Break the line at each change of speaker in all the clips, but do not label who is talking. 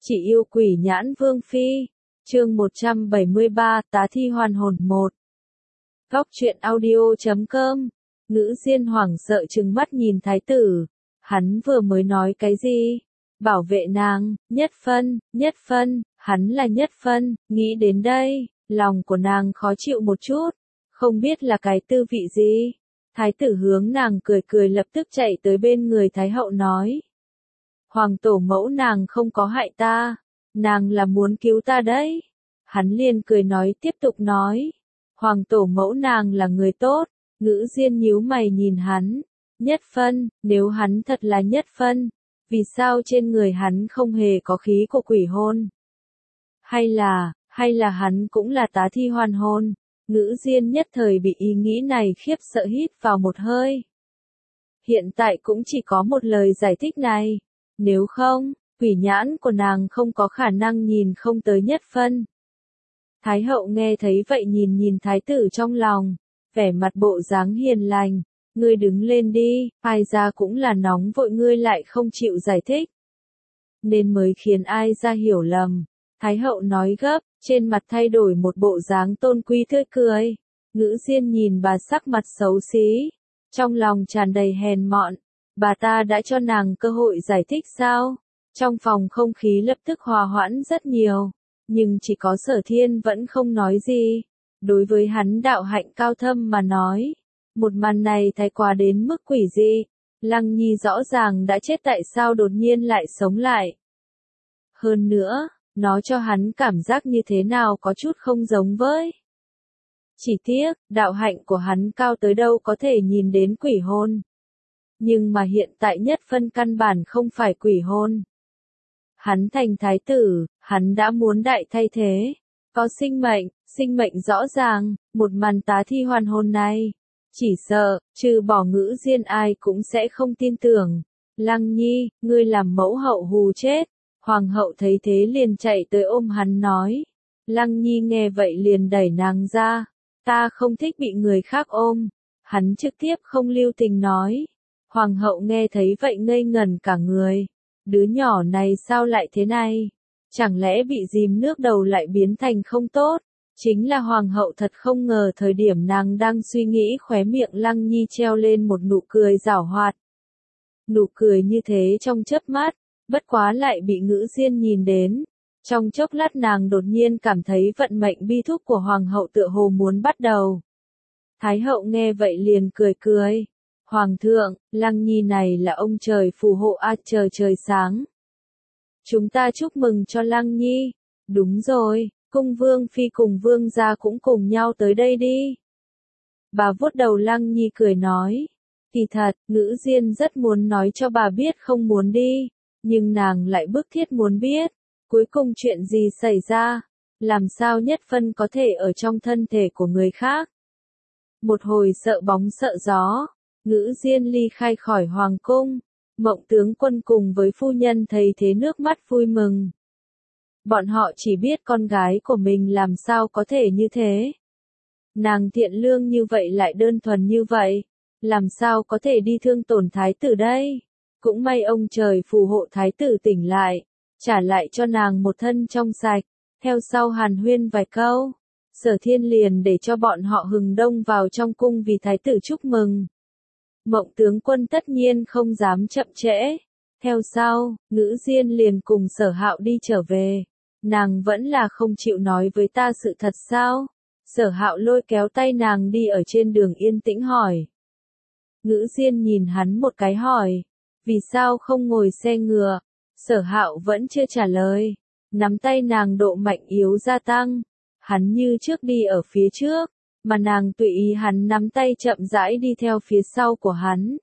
Chỉ yêu quỷ nhãn vương phi. Chương 173, tá thi hoàn hồn 1. Góc truyện audio.com. Ngữ Diên hoảng sợ trừng mắt nhìn thái tử. Hắn vừa mới nói cái gì? Bảo vệ nàng, Nhất Phân, hắn là Nhất Phân. Nghĩ đến đây, lòng của nàng khó chịu một chút. Không biết là cái tư vị gì? Thái tử hướng nàng cười cười lập tức chạy tới bên người Thái hậu nói. Hoàng tổ mẫu nàng không có hại ta, nàng là muốn cứu ta đấy. Hắn liền cười nói tiếp tục nói. Hoàng tổ mẫu nàng là người tốt. Ngữ Diên nhíu mày nhìn hắn. Nhất Phân, nếu hắn thật là Nhất Phân, vì sao trên người hắn không hề có khí của quỷ hôn? Hay là hắn cũng là tá thi hoàn hồn? Ngữ Diên nhất thời bị ý nghĩ này khiếp sợ hít vào một hơi. Hiện tại cũng chỉ có một lời giải thích này. Nếu không, quỷ nhãn của nàng không có khả năng nhìn không tới Nhất Phân. Thái hậu nghe thấy vậy nhìn thái tử trong lòng, vẻ mặt bộ dáng hiền lành. Ngươi đứng lên đi, ai ra cũng là nóng vội ngươi lại không chịu giải thích. Nên mới khiến ai ra hiểu lầm. Thái hậu nói gấp, trên mặt thay đổi một bộ dáng tôn quý tươi cười. Ngữ Diên nhìn bà sắc mặt xấu xí, trong lòng tràn đầy hèn mọn. Bà ta đã cho nàng cơ hội giải thích sao? Trong phòng không khí lập tức hòa hoãn rất nhiều, nhưng chỉ có Sở Thiên vẫn không nói gì. Đối với hắn đạo hạnh cao thâm mà nói, một màn này thái quá đến mức quỷ dị. Lăng Nhi rõ ràng đã chết tại sao đột nhiên lại sống lại. Hơn nữa, nó cho hắn cảm giác như thế nào có chút không giống với. Chỉ tiếc, đạo hạnh của hắn cao tới đâu có thể nhìn đến quỷ hôn. Nhưng mà hiện tại Nhất Phân căn bản không phải quỷ hôn. Hắn thành thái tử, hắn đã muốn đại thay thế. Có sinh mệnh rõ ràng, một màn tá thi hoàn hồn này. Chỉ sợ, trừ bỏ Ngữ Diên ai cũng sẽ không tin tưởng. Lăng Nhi, ngươi làm mẫu hậu hù chết. Hoàng hậu thấy thế liền chạy tới ôm hắn nói. Lăng Nhi nghe vậy liền đẩy nàng ra. Ta không thích bị người khác ôm. Hắn trực tiếp không lưu tình nói. Hoàng hậu nghe thấy vậy ngây ngẩn cả người. Đứa nhỏ này sao lại thế này? Chẳng lẽ bị dìm nước đầu lại biến thành không tốt? Chính là hoàng hậu thật không ngờ thời điểm nàng đang suy nghĩ khóe miệng Lăng Nhi treo lên một nụ cười giảo hoạt. Nụ cười như thế trong chớp mắt, bất quá lại bị Ngữ Diên nhìn đến. Trong chốc lát nàng đột nhiên cảm thấy vận mệnh bi thúc của hoàng hậu tựa hồ muốn bắt đầu. Thái hậu nghe vậy liền cười cười. Hoàng thượng, Lăng Nhi này là ông trời phù hộ trời sáng. Chúng ta chúc mừng cho Lăng Nhi. Đúng rồi, cung vương phi cùng vương gia cũng cùng nhau tới đây đi. Bà vuốt đầu Lăng Nhi cười nói. Kỳ thật, Ngữ Diên rất muốn nói cho bà biết không muốn đi, nhưng nàng lại bức thiết muốn biết. Cuối cùng chuyện gì xảy ra? Làm sao Nhất Phân có thể ở trong thân thể của người khác? Một hồi sợ bóng sợ gió, Ngữ Diên ly khai khỏi hoàng cung. Mộng tướng quân cùng với phu nhân thấy thế nước mắt vui mừng. Bọn họ chỉ biết con gái của mình làm sao có thể như thế. Nàng thiện lương như vậy lại đơn thuần như vậy, làm sao có thể đi thương tổn thái tử đây? Cũng may ông trời phù hộ thái tử tỉnh lại, trả lại cho nàng một thân trong sạch. Theo sau hàn huyên vài câu, Sở Thiên liền để cho bọn họ hừng đông vào trong cung vì thái tử chúc mừng. Mộng tướng quân tất nhiên không dám chậm trễ. Theo sau, Ngữ Diên liền cùng Sở Hạo đi trở về. Nàng vẫn là không chịu nói với ta sự thật sao? Sở Hạo lôi kéo tay nàng đi ở trên đường yên tĩnh hỏi. Ngữ Diên nhìn hắn một cái hỏi. Vì sao không ngồi xe ngựa? Sở Hạo vẫn chưa trả lời. Nắm tay nàng độ mạnh yếu gia tăng. Hắn như trước đi ở phía trước, mà nàng tùy ý hắn nắm tay chậm rãi đi theo phía sau của hắn.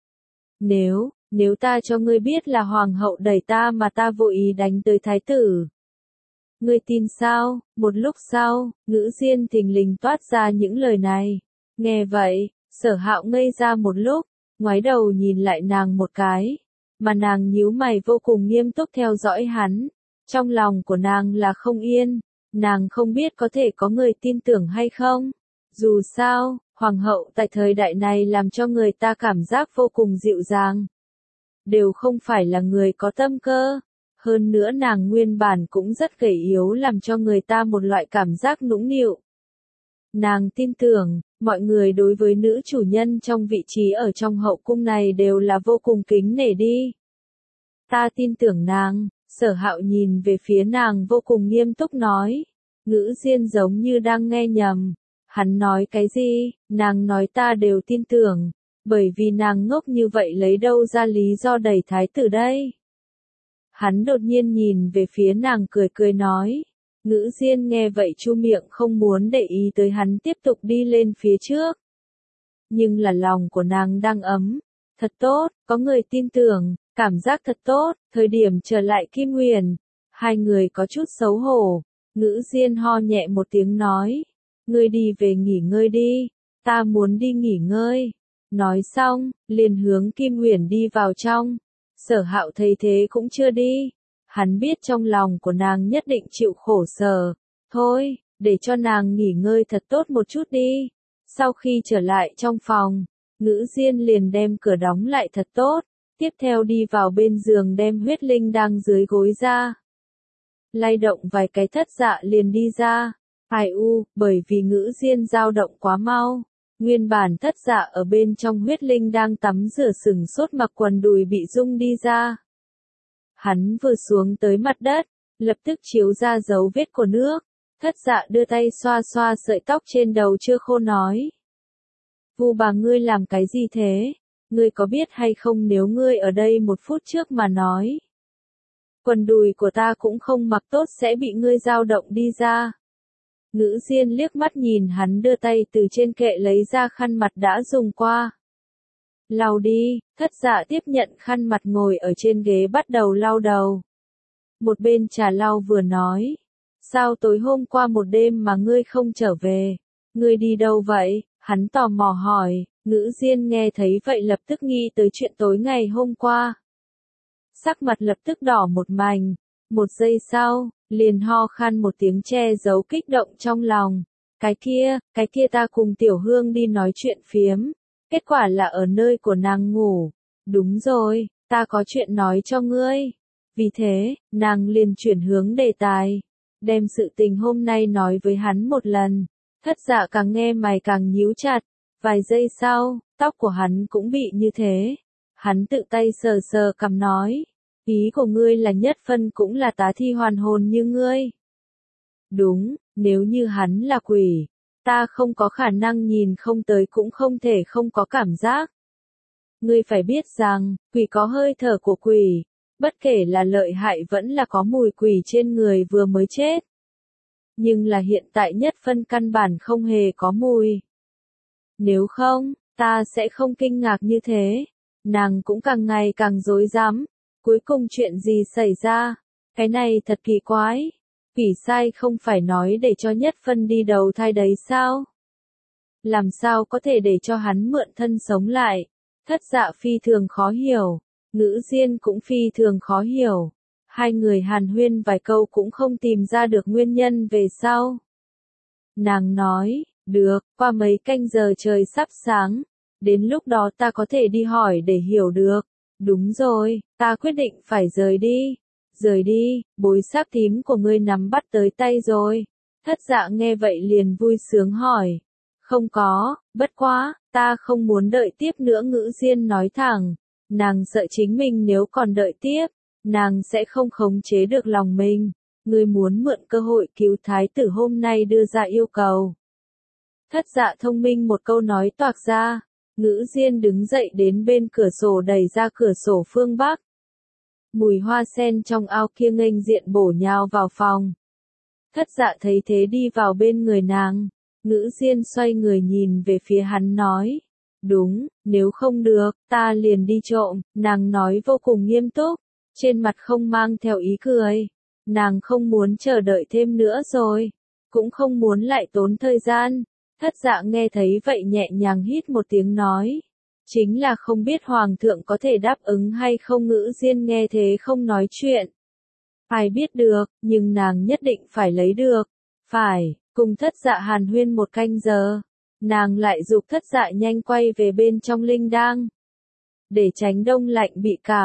Nếu ta cho ngươi biết là hoàng hậu đẩy ta mà ta vô ý đánh tới thái tử, ngươi tin sao? Một lúc sau, Ngữ Diên thình lình toát ra những lời này. Nghe vậy, Sở Hạo ngây ra một lúc, ngoái đầu nhìn lại nàng một cái, mà nàng nhíu mày vô cùng nghiêm túc theo dõi hắn. Trong lòng của nàng là không yên, nàng không biết có thể có người tin tưởng hay không. Dù sao, hoàng hậu tại thời đại này làm cho người ta cảm giác vô cùng dịu dàng. Đều không phải là người có tâm cơ. Hơn nữa nàng nguyên bản cũng rất gầy yếu làm cho người ta một loại cảm giác nũng nịu. Nàng tin tưởng, mọi người đối với nữ chủ nhân trong vị trí ở trong hậu cung này đều là vô cùng kính nể đi. Ta tin tưởng nàng, Sở Hạo nhìn về phía nàng vô cùng nghiêm túc nói. Ngữ Diên giống như đang nghe nhầm. Hắn nói cái gì, nàng nói ta đều tin tưởng, bởi vì nàng ngốc như vậy lấy đâu ra lý do đẩy thái tử đây. Hắn đột nhiên nhìn về phía nàng cười cười nói. Ngữ Diên nghe vậy chu miệng không muốn để ý tới hắn tiếp tục đi lên phía trước. Nhưng là lòng của nàng đang ấm. Thật tốt, có người tin tưởng, cảm giác thật tốt, thời điểm trở lại Kim Nguyền. Hai người có chút xấu hổ. Ngữ Diên ho nhẹ một tiếng nói. Ngươi đi về nghỉ ngơi đi, ta muốn đi nghỉ ngơi. Nói xong, liền hướng Kim Nguyền đi vào trong. Sở Hạo thấy thế cũng chưa đi. Hắn biết trong lòng của nàng nhất định chịu khổ sở. Thôi, để cho nàng nghỉ ngơi thật tốt một chút đi. Sau khi trở lại trong phòng, Ngữ Diên liền đem cửa đóng lại thật tốt. Tiếp theo đi vào bên giường đem huyết linh đang dưới gối ra. Lay động vài cái Thất Dạ liền đi ra. Ai u, bởi vì Ngữ Diên dao động quá mau. Nguyên bản Thất Dạ ở bên trong huyết linh đang tắm rửa sừng sốt mặc quần đùi bị rung đi ra. Hắn vừa xuống tới mặt đất, lập tức chiếu ra dấu vết của nước. Thất Dạ đưa tay xoa xoa sợi tóc trên đầu chưa khô nói. Vu bà ngươi làm cái gì thế? Ngươi có biết hay không nếu ngươi ở đây một phút trước mà nói. Quần đùi của ta cũng không mặc tốt sẽ bị ngươi dao động đi ra. Ngữ Diên liếc mắt nhìn hắn đưa tay từ trên kệ lấy ra khăn mặt đã dùng qua. Lau đi, Thất Dạ tiếp nhận khăn mặt ngồi ở trên ghế bắt đầu lau đầu. Một bên trà lau vừa nói. Sao tối hôm qua một đêm mà ngươi không trở về? Ngươi đi đâu vậy? Hắn tò mò hỏi. Ngữ Diên nghe thấy vậy lập tức nghĩ tới chuyện tối ngày hôm qua. Sắc mặt lập tức đỏ một mảnh. Một giây sau, liền ho khan một tiếng che giấu kích động trong lòng. Cái kia ta cùng Tiểu Hương đi nói chuyện phiếm. Kết quả là ở nơi của nàng ngủ. Đúng rồi, ta có chuyện nói cho ngươi. Vì thế, nàng liền chuyển hướng đề tài. Đem sự tình hôm nay nói với hắn một lần. Thất Dạ càng nghe mày càng nhíu chặt. Vài giây sau, tóc của hắn cũng bị như thế. Hắn tự tay sờ sờ cằm nói. Ý của ngươi là Nhất Phân cũng là tá thi hoàn hồn như ngươi. Đúng, nếu như hắn là quỷ, ta không có khả năng nhìn không tới cũng không thể không có cảm giác. Ngươi phải biết rằng, quỷ có hơi thở của quỷ, bất kể là lợi hại vẫn là có mùi quỷ trên người vừa mới chết. Nhưng là hiện tại Nhất Phân căn bản không hề có mùi. Nếu không, ta sẽ không kinh ngạc như thế. Nàng cũng càng ngày càng rối rắm. Cuối cùng chuyện gì xảy ra? Cái này thật kỳ quái. Quỷ sai không phải nói để cho Nhất Phân đi đầu thai đấy sao? Làm sao có thể để cho hắn mượn thân sống lại? Thất Dạ phi thường khó hiểu. Ngữ Diên cũng phi thường khó hiểu. Hai người hàn huyên vài câu cũng không tìm ra được nguyên nhân về sau. Nàng nói, được, qua mấy canh giờ trời sắp sáng. Đến lúc đó ta có thể đi hỏi để hiểu được. Đúng rồi, ta quyết định phải rời đi. Rời đi, bối sáp tím của ngươi nắm bắt tới tay rồi. Thất Dạ nghe vậy liền vui sướng hỏi. Không có, bất quá, ta không muốn đợi tiếp nữa. Ngữ Diên nói thẳng. Nàng sợ chính mình nếu còn đợi tiếp, nàng sẽ không khống chế được lòng mình. Ngươi muốn mượn cơ hội cứu thái tử hôm nay đưa ra yêu cầu. Thất Dạ thông minh một câu nói toạc ra. Ngữ Diên đứng dậy đến bên cửa sổ đẩy ra cửa sổ phương Bắc. Mùi hoa sen trong ao kia nghênh diện bổ nhào vào phòng. Thất Dạ thấy thế đi vào bên người nàng. Ngữ Diên xoay người nhìn về phía hắn nói. Đúng, nếu không được, ta liền đi trộm. Nàng nói vô cùng nghiêm túc. Trên mặt không mang theo ý cười. Nàng không muốn chờ đợi thêm nữa rồi. Cũng không muốn lại tốn thời gian. Thất Dạ nghe thấy vậy nhẹ nhàng hít một tiếng nói. Chính là không biết Hoàng thượng có thể đáp ứng hay không. Ngữ Diên nghe thế không nói chuyện. Ai biết được, nhưng nàng nhất định phải lấy được. Phải, cùng Thất Dạ hàn huyên một canh giờ. Nàng lại giục Thất Dạ nhanh quay về bên trong linh đang. Để tránh đông lạnh bị cảm.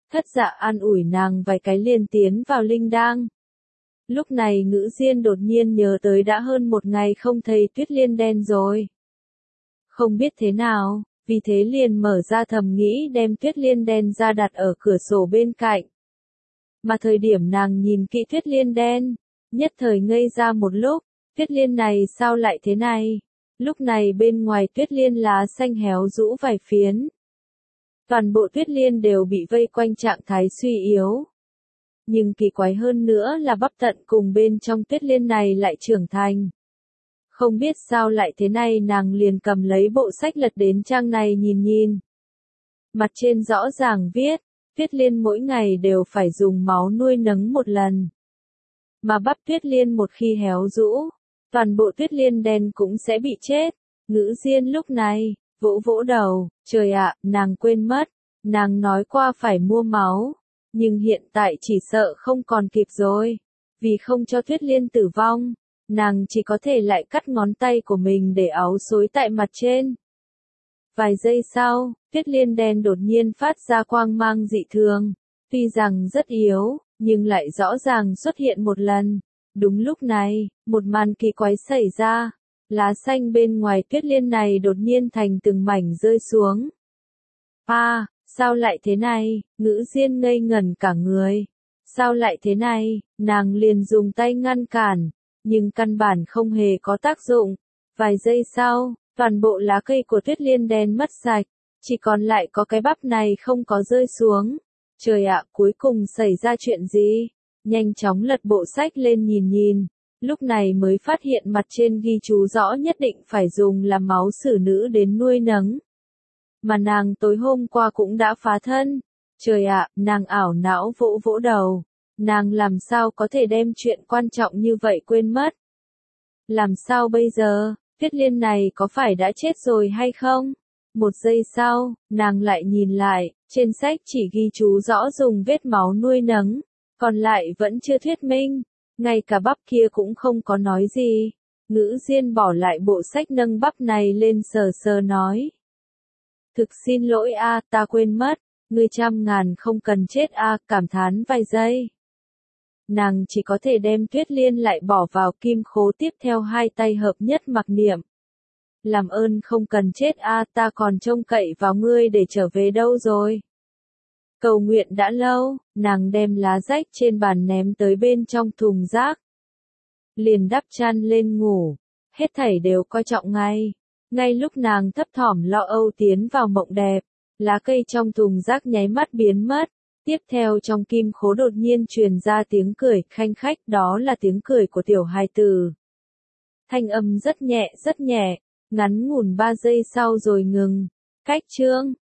Thất Dạ an ủi nàng vài cái liền tiến vào linh đang. Lúc này Ngữ Diên đột nhiên nhớ tới đã hơn một ngày không thấy Tuyết Liên đen rồi. Không biết thế nào, vì thế liền mở ra thầm nghĩ đem Tuyết Liên đen ra đặt ở cửa sổ bên cạnh. Mà thời điểm nàng nhìn kỹ Tuyết Liên đen, nhất thời ngây ra một lúc, Tuyết Liên này sao lại thế này? Lúc này bên ngoài Tuyết Liên lá xanh héo rũ vài phiến. Toàn bộ Tuyết Liên đều bị vây quanh trạng thái suy yếu. Nhưng kỳ quái hơn nữa là bắp tận cùng bên trong Tuyết Liên này lại trưởng thành. Không biết sao lại thế này, nàng liền cầm lấy bộ sách lật đến trang này nhìn nhìn. Mặt trên rõ ràng viết, Tuyết Liên mỗi ngày đều phải dùng máu nuôi nấng một lần. Mà bắp Tuyết Liên một khi héo rũ, toàn bộ Tuyết Liên đen cũng sẽ bị chết. Ngữ Diên lúc này, vỗ vỗ đầu, trời ạ, nàng quên mất, nàng nói qua phải mua máu, nhưng hiện tại chỉ sợ không còn kịp rồi. Vì không cho Tuyết Liên tử vong, nàng chỉ có thể lại cắt ngón tay của mình để áo xối tại mặt trên. Vài giây sau, Tuyết Liên đen đột nhiên phát ra quang mang dị thường, tuy rằng rất yếu, nhưng lại rõ ràng xuất hiện một lần. Đúng lúc này, một màn kỳ quái xảy ra, lá xanh bên ngoài Tuyết Liên này đột nhiên thành từng mảnh rơi xuống. Sao lại thế này? Ngữ Diên ngây ngẩn cả người. Sao lại thế này? Nàng liền dùng tay ngăn cản, nhưng căn bản không hề có tác dụng. Vài giây sau, toàn bộ lá cây của Tuyết Liên đen mất sạch, chỉ còn lại có cái bắp này không có rơi xuống. Trời ạ, cuối cùng xảy ra chuyện gì? Nhanh chóng lật bộ sách lên nhìn nhìn, lúc này mới phát hiện mặt trên ghi chú rõ nhất định phải dùng làm máu xử nữ đến nuôi nấng. Mà nàng tối hôm qua cũng đã phá thân. Trời ạ, nàng ảo não vỗ vỗ đầu. Nàng làm sao có thể đem chuyện quan trọng như vậy quên mất? Làm sao bây giờ? Tuyết Liên này có phải đã chết rồi hay không? Một giây sau, nàng lại nhìn lại, trên sách chỉ ghi chú rõ dùng vết máu nuôi nấng, còn lại vẫn chưa thuyết minh, ngay cả bắp kia cũng không có nói gì. Ngữ Diên bỏ lại bộ sách nâng bắp này lên sờ sờ nói. Thực xin lỗi ta quên mất, ngươi trăm ngàn không cần chết cảm thán vài giây. Nàng chỉ có thể đem Tuyết Liên lại bỏ vào kim khố, tiếp theo hai tay hợp nhất mặc niệm. Làm ơn không cần chết ta còn trông cậy vào ngươi để trở về đâu rồi. Cầu nguyện đã lâu, nàng đem lá rách trên bàn ném tới bên trong thùng rác. Liền đắp chăn lên ngủ, hết thảy đều coi trọng ngay. Ngay lúc nàng thấp thỏm lo âu tiến vào mộng đẹp, lá cây trong thùng rác nháy mắt biến mất. Tiếp theo trong kim khố đột nhiên truyền ra tiếng cười khanh khách, đó là tiếng cười của tiểu hài tử. Thanh âm rất nhẹ, ngắn ngủn 3 giây sau rồi ngừng. Cách chương